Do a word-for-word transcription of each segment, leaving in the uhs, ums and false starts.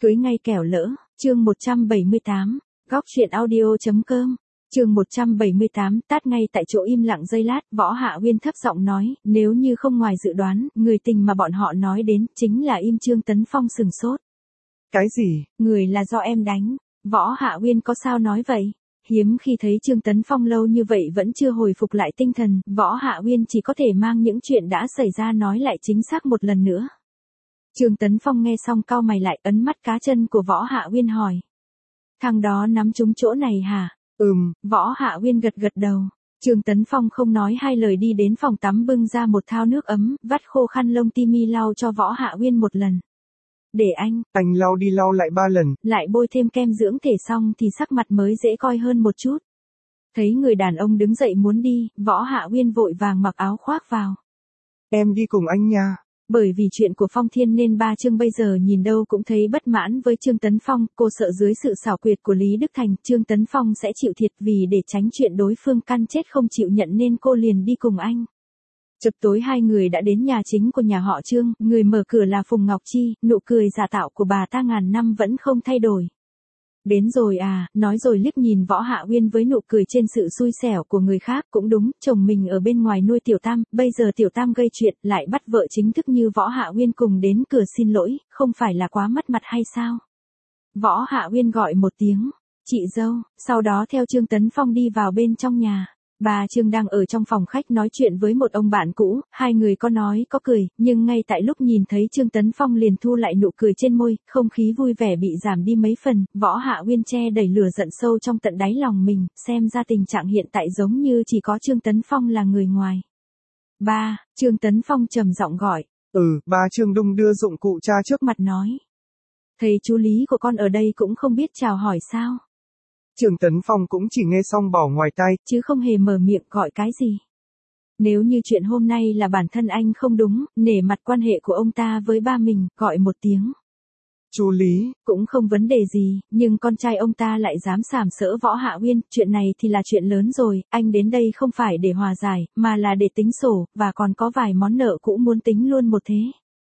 Cưới ngay kẻo lỡ, chương một trăm bảy mươi tám, góc chuyện audio.com, chương một trăm bảy mươi tám, tát ngay tại chỗ im lặng giây lát, Võ Hạ Uyên thấp giọng nói, nếu như không ngoài dự đoán, người tình mà bọn họ nói đến, chính là Im Trương Tấn Phong sừng sốt. Cái gì? Người là do em đánh, Võ Hạ Uyên có sao nói vậy? Hiếm khi thấy Trương Tấn Phong lâu như vậy vẫn chưa hồi phục lại tinh thần, Võ Hạ Uyên chỉ có thể mang những chuyện đã xảy ra nói lại chính xác một lần nữa. Trương Tấn Phong nghe xong cau mày lại, ấn mắt cá chân của Võ Hạ Uyên hỏi. Thằng đó nắm trúng chỗ này hả? Ừm. Võ Hạ Uyên gật gật đầu. Trương Tấn Phong không nói hai lời đi đến phòng tắm bưng ra một thao nước ấm, vắt khô khăn lông Timmy lau cho Võ Hạ Uyên một lần. Để anh. Anh lau đi lau lại ba lần. Lại bôi thêm kem dưỡng thể xong thì sắc mặt mới dễ coi hơn một chút. Thấy người đàn ông đứng dậy muốn đi, Võ Hạ Uyên vội vàng mặc áo khoác vào. Em đi cùng anh nha. Bởi vì chuyện của Phong Thiên nên ba Trương bây giờ nhìn đâu cũng thấy bất mãn với Trương Tấn Phong, cô sợ dưới sự xảo quyệt của Lý Đức Thành, Trương Tấn Phong sẽ chịu thiệt, vì để tránh chuyện đối phương căn chết không chịu nhận nên cô liền đi cùng anh. Chập tối hai người đã đến nhà chính của nhà họ Trương, người mở cửa là Phùng Ngọc Chi, nụ cười giả tạo của bà ta ngàn năm vẫn không thay đổi. Đến rồi à, nói rồi liếc nhìn Võ Hạ Uyên với nụ cười trên sự xui xẻo của người khác, cũng đúng, chồng mình ở bên ngoài nuôi Tiểu Tam, bây giờ Tiểu Tam gây chuyện, lại bắt vợ chính thức như Võ Hạ Uyên cùng đến cửa xin lỗi, không phải là quá mất mặt hay sao? Võ Hạ Uyên gọi một tiếng, chị dâu, sau đó theo Trương Tấn Phong đi vào bên trong nhà. Bà Trương đang ở trong phòng khách nói chuyện với một ông bạn cũ, hai người có nói có cười, nhưng ngay tại lúc nhìn thấy Trương Tấn Phong liền thu lại nụ cười trên môi, không khí vui vẻ bị giảm đi mấy phần, Võ Hạ Uyên che đẩy lửa giận sâu trong tận đáy lòng mình, xem ra tình trạng hiện tại giống như chỉ có Trương Tấn Phong là người ngoài. Ba, Trương Tấn Phong trầm giọng gọi. Ừ, ba Trương đung đưa dụng cụ tra trước mặt nói. Thầy chú Lý của con ở đây cũng không biết chào hỏi sao? Trương Tấn Phong cũng chỉ nghe xong bỏ ngoài tai, chứ không hề mở miệng gọi cái gì. Nếu như chuyện hôm nay là bản thân anh không đúng, nể mặt quan hệ của ông ta với ba mình, gọi một tiếng. Chú Lý, cũng không vấn đề gì, nhưng con trai ông ta lại dám sàm sỡ Võ Hạ Uyên, chuyện này thì là chuyện lớn rồi, anh đến đây không phải để hòa giải, mà là để tính sổ, và còn có vài món nợ cũ muốn tính luôn một thế.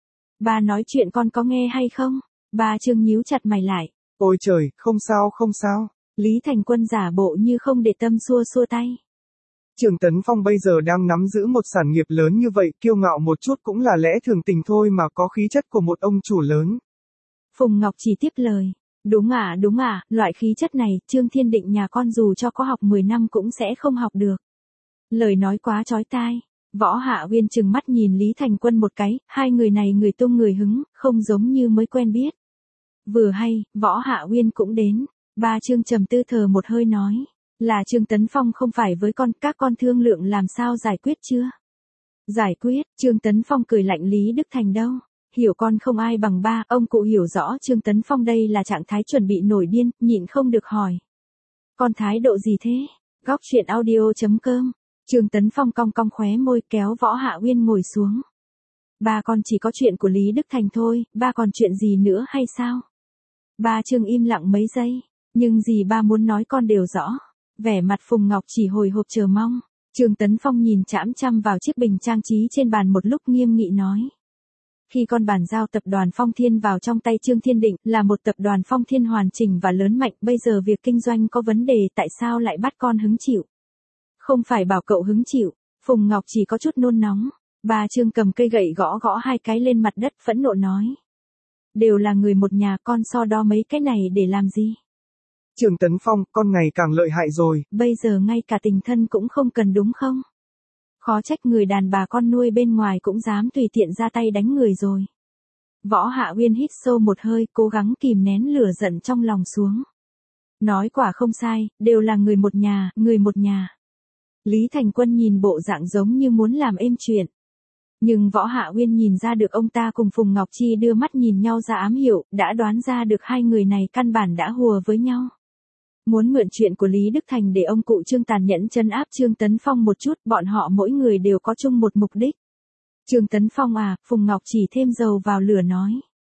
Ba nói chuyện con có nghe hay không? Ba Trương nhíu chặt mày lại. Ôi trời, không sao không sao. Lý Thành Quân giả bộ như không để tâm xua xua tay. Trương Tấn Phong bây giờ đang nắm giữ một sản nghiệp lớn như vậy, kiêu ngạo một chút cũng là lẽ thường tình thôi mà, có khí chất của một ông chủ lớn. Phùng Ngọc chỉ tiếp lời. Đúng à đúng à, loại khí chất này, Trương Thiên Định nhà con dù cho có học mười năm cũng sẽ không học được. Lời nói quá chói tai. Võ Hạ Uyên trừng mắt nhìn Lý Thành Quân một cái, hai người này người tung người hứng, không giống như mới quen biết. Vừa hay, Võ Hạ Uyên cũng đến. Ba Trương trầm tư thờ một hơi nói, là Trương Tấn Phong không phải với con, các con thương lượng làm sao giải quyết chưa? Giải quyết, Trương Tấn Phong cười lạnh, Lý Đức Thành đâu? Hiểu con không ai bằng ba, ông cụ hiểu rõ Trương Tấn Phong đây là trạng thái chuẩn bị nổi điên, nhịn không được hỏi. Con thái độ gì thế? Góc chuyện audio.com, Trương Tấn Phong cong cong khóe môi kéo Võ Hạ Uyên ngồi xuống. Ba con chỉ có chuyện của Lý Đức Thành thôi, ba còn chuyện gì nữa hay sao? Ba Trương im lặng mấy giây. Nhưng gì ba muốn nói con đều rõ. Vẻ mặt Phùng Ngọc chỉ hồi hộp chờ mong. Trương Tấn Phong nhìn chằm chằm vào chiếc bình trang trí trên bàn một lúc nghiêm nghị nói. Khi con bàn giao tập đoàn Phong Thiên vào trong tay Trương Thiên Định, là một tập đoàn Phong Thiên hoàn chỉnh và lớn mạnh, bây giờ việc kinh doanh có vấn đề, tại sao lại bắt con hứng chịu? Không phải bảo cậu hứng chịu. Phùng Ngọc chỉ có chút nôn nóng. Ba Trương cầm cây gậy gõ gõ hai cái lên mặt đất phẫn nộ nói. Đều là người một nhà, con so đo mấy cái này để làm gì? Trương Tấn Phong, con ngày càng lợi hại rồi. Bây giờ ngay cả tình thân cũng không cần đúng không? Khó trách người đàn bà con nuôi bên ngoài cũng dám tùy tiện ra tay đánh người rồi. Võ Hạ Uyên hít sâu một hơi, cố gắng kìm nén lửa giận trong lòng xuống. Nói quả không sai, đều là người một nhà, người một nhà. Lý Thành Quân nhìn bộ dạng giống như muốn làm êm chuyện. Nhưng Võ Hạ Uyên nhìn ra được ông ta cùng Phùng Ngọc Chi đưa mắt nhìn nhau ra ám hiệu, đã đoán ra được hai người này căn bản đã hùa với nhau. Muốn mượn chuyện của Lý Đức Thành để ông cụ Trương tàn nhẫn trấn áp Trương Tấn Phong một chút, bọn họ mỗi người đều có chung một mục đích. Trương Tấn Phong à, Phùng Ngọc chỉ thêm dầu vào lửa nói.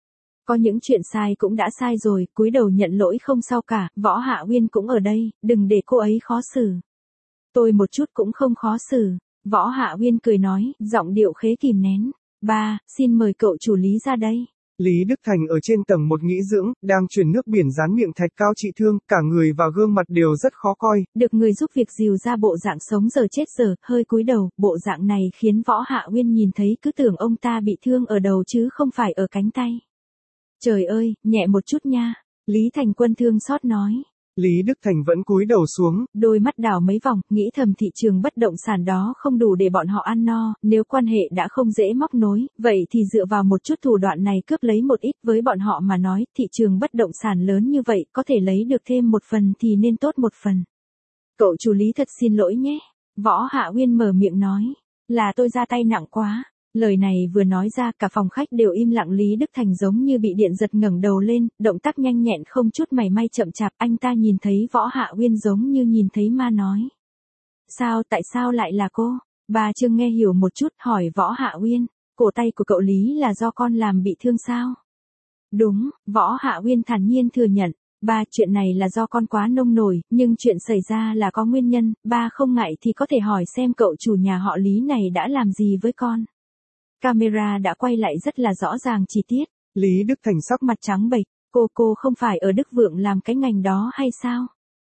Có những chuyện sai cũng đã sai rồi, cúi đầu nhận lỗi không sao cả, Võ Hạ Uyên cũng ở đây, đừng để cô ấy khó xử. Tôi một chút cũng không khó xử. Võ Hạ Uyên cười nói, giọng điệu khế kìm nén. Ba, xin mời cậu chủ Lý ra đây. Lý Đức Thành ở trên tầng một nghỉ dưỡng, đang chuyển nước biển dán miệng thạch cao trị thương, cả người và gương mặt đều rất khó coi. Được người giúp việc dìu ra bộ dạng sống giờ chết giờ, hơi cúi đầu, bộ dạng này khiến Võ Hạ Uyên nhìn thấy cứ tưởng ông ta bị thương ở đầu chứ không phải ở cánh tay. Trời ơi, nhẹ một chút nha. Lý Thành Quân thương xót nói. Lý Đức Thành vẫn cúi đầu xuống, đôi mắt đảo mấy vòng, nghĩ thầm thị trường bất động sản đó không đủ để bọn họ ăn no, nếu quan hệ đã không dễ móc nối, vậy thì dựa vào một chút thủ đoạn này cướp lấy một ít với bọn họ mà nói, thị trường bất động sản lớn như vậy, có thể lấy được thêm một phần thì nên tốt một phần. Cậu chủ Lý thật xin lỗi nhé. Võ Hạ Uyên mở miệng nói, là tôi ra tay nặng quá. Lời này vừa nói ra cả phòng khách đều im lặng. Lý Đức Thành giống như bị điện giật ngẩng đầu lên, động tác nhanh nhẹn không chút mảy may chậm chạp, anh ta nhìn thấy Võ Hạ Uyên giống như nhìn thấy ma nói. Sao, tại sao lại là cô? Bà Trương nghe hiểu một chút, hỏi Võ Hạ Uyên, cổ tay của cậu Lý là do con làm bị thương sao? Đúng, Võ Hạ Uyên thản nhiên thừa nhận. Ba, chuyện này là do con quá nông nổi, nhưng chuyện xảy ra là có nguyên nhân, ba không ngại thì có thể hỏi xem cậu chủ nhà họ Lý này đã làm gì với con. Camera đã quay lại rất là rõ ràng chi tiết. Lý Đức Thành sắc mặt trắng bệch, cô cô không phải ở Đức Vượng làm cái ngành đó hay sao?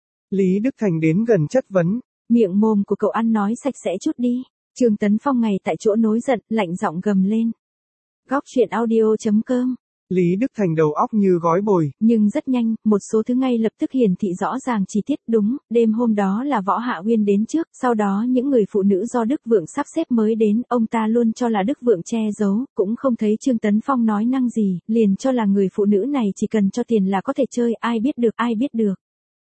Lý Đức Thành đến gần chất vấn. Miệng mồm của cậu ăn nói sạch sẽ chút đi. Trương Tấn Phong ngày tại chỗ nối giận, lạnh giọng gầm lên. Góc truyện audio chấm com. Lý Đức Thành đầu óc như gói bồi. Nhưng rất nhanh, một số thứ ngay lập tức hiển thị rõ ràng chi tiết. Đúng, đêm hôm đó là Võ Hạ Uyên đến trước, sau đó những người phụ nữ do Đức Vượng sắp xếp mới đến, ông ta luôn cho là Đức Vượng che giấu, cũng không thấy Trương Tấn Phong nói năng gì, liền cho là người phụ nữ này chỉ cần cho tiền là có thể chơi, ai biết được, ai biết được.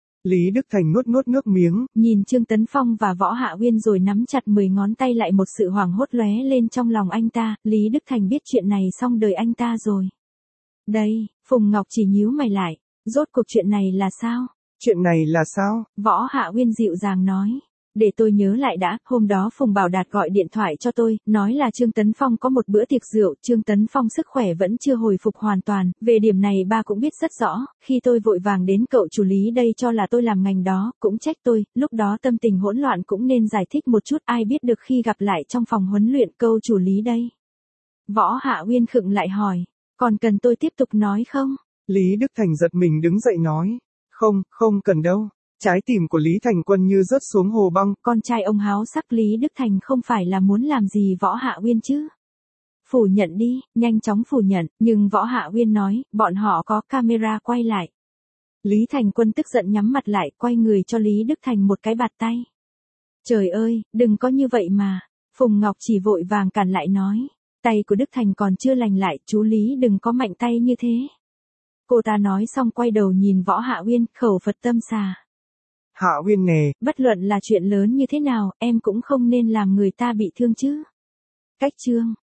Lý Đức Thành nuốt nuốt nước miếng, nhìn Trương Tấn Phong và Võ Hạ Uyên rồi nắm chặt mười ngón tay lại, một sự hoảng hốt lóe lên trong lòng anh ta, Lý Đức Thành biết chuyện này xong đời anh ta rồi. Đây, Phùng Ngọc chỉ nhíu mày lại, rốt cuộc chuyện này là sao? Chuyện này là sao? Võ Hạ Uyên dịu dàng nói. Để tôi nhớ lại đã, hôm đó Phùng Bảo Đạt gọi điện thoại cho tôi, nói là Trương Tấn Phong có một bữa tiệc rượu, Trương Tấn Phong sức khỏe vẫn chưa hồi phục hoàn toàn, về điểm này ba cũng biết rất rõ, khi tôi vội vàng đến cậu chủ Lý đây cho là tôi làm ngành đó, cũng trách tôi, lúc đó tâm tình hỗn loạn cũng nên giải thích một chút, ai biết được khi gặp lại trong phòng huấn luyện câu chủ Lý đây. Võ Hạ Uyên khựng lại hỏi, còn cần tôi tiếp tục nói không? Lý Đức Thành giật mình đứng dậy nói, không, không cần đâu. Trái tim của Lý Thành Quân như rớt xuống hồ băng. Con trai ông háo sắc Lý Đức Thành không phải là muốn làm gì Võ Hạ Uyên chứ? Phủ nhận đi, nhanh chóng phủ nhận, nhưng Võ Hạ Uyên nói, bọn họ có camera quay lại. Lý Thành Quân tức giận nhắm mặt lại, quay người cho Lý Đức Thành một cái bạt tay. Trời ơi, đừng có như vậy mà. Phùng Ngọc chỉ vội vàng cản lại nói, tay của Đức Thành còn chưa lành lại, chú Lý đừng có mạnh tay như thế. Cô ta nói xong quay đầu nhìn Võ Hạ Uyên, khẩu Phật tâm xà. Hạ Uyên nè, bất luận là chuyện lớn như thế nào, em cũng không nên làm người ta bị thương chứ. Cách chương